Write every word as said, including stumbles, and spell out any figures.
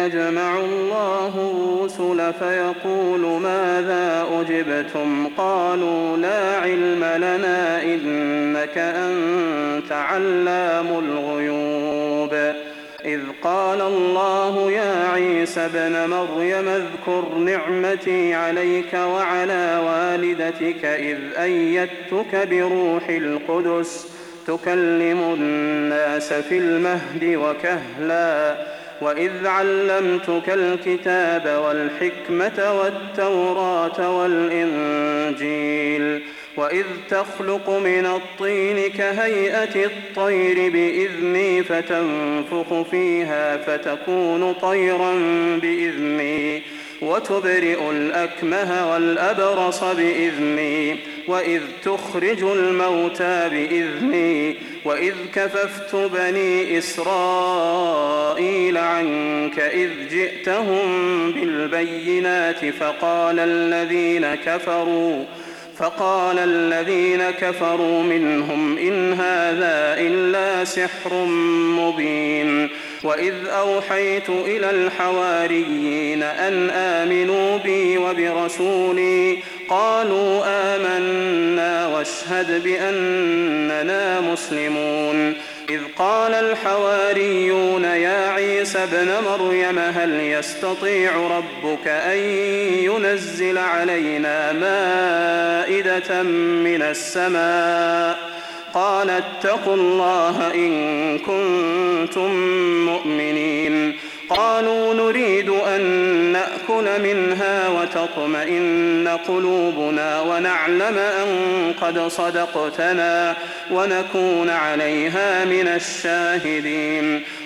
يجمع الله الرسل فيقول ماذا أجبتم قالوا لا علم لنا إنك أنت علام الغيوب إذ قال الله يا عيسى ابن مريم اذكر نعمتي عليك وعلى والدتك إذ أيدتك بروح القدس تكلم الناس في المهد وكهلا وإذ علمتك الكتاب والحكمة والتوراة والإنجيل وإذ تخلق من الطين كهيئة الطير بإذني فتنفخ فيها فتكون طيرا بإذني وتبرئ الأكمه والأبرص بإذني وإذ تخرج الموتى بإذني وإذ كففت بني إسرائيل عنك إذ جئتهم بالبينات فقال الذين كفروا فقال الذين كفروا منهم إن هذا إلا سحر مبين وإذ أوحيت إلى الحواريين أن آمنوا بي وبرسولي قالوا آمنا واشهد بأننا مسلمون إذ قال الحواريون يا عيسى ابن مريم هل يستطيع ربك أن ينزل علينا مائدة من السماء قال اتقوا الله إن كنتم مؤمنين قالوا نريد أن نأكل منها وتطمئن قلوبنا ونعلم أن قد صدقتنا ونكون عليها من الشاهدين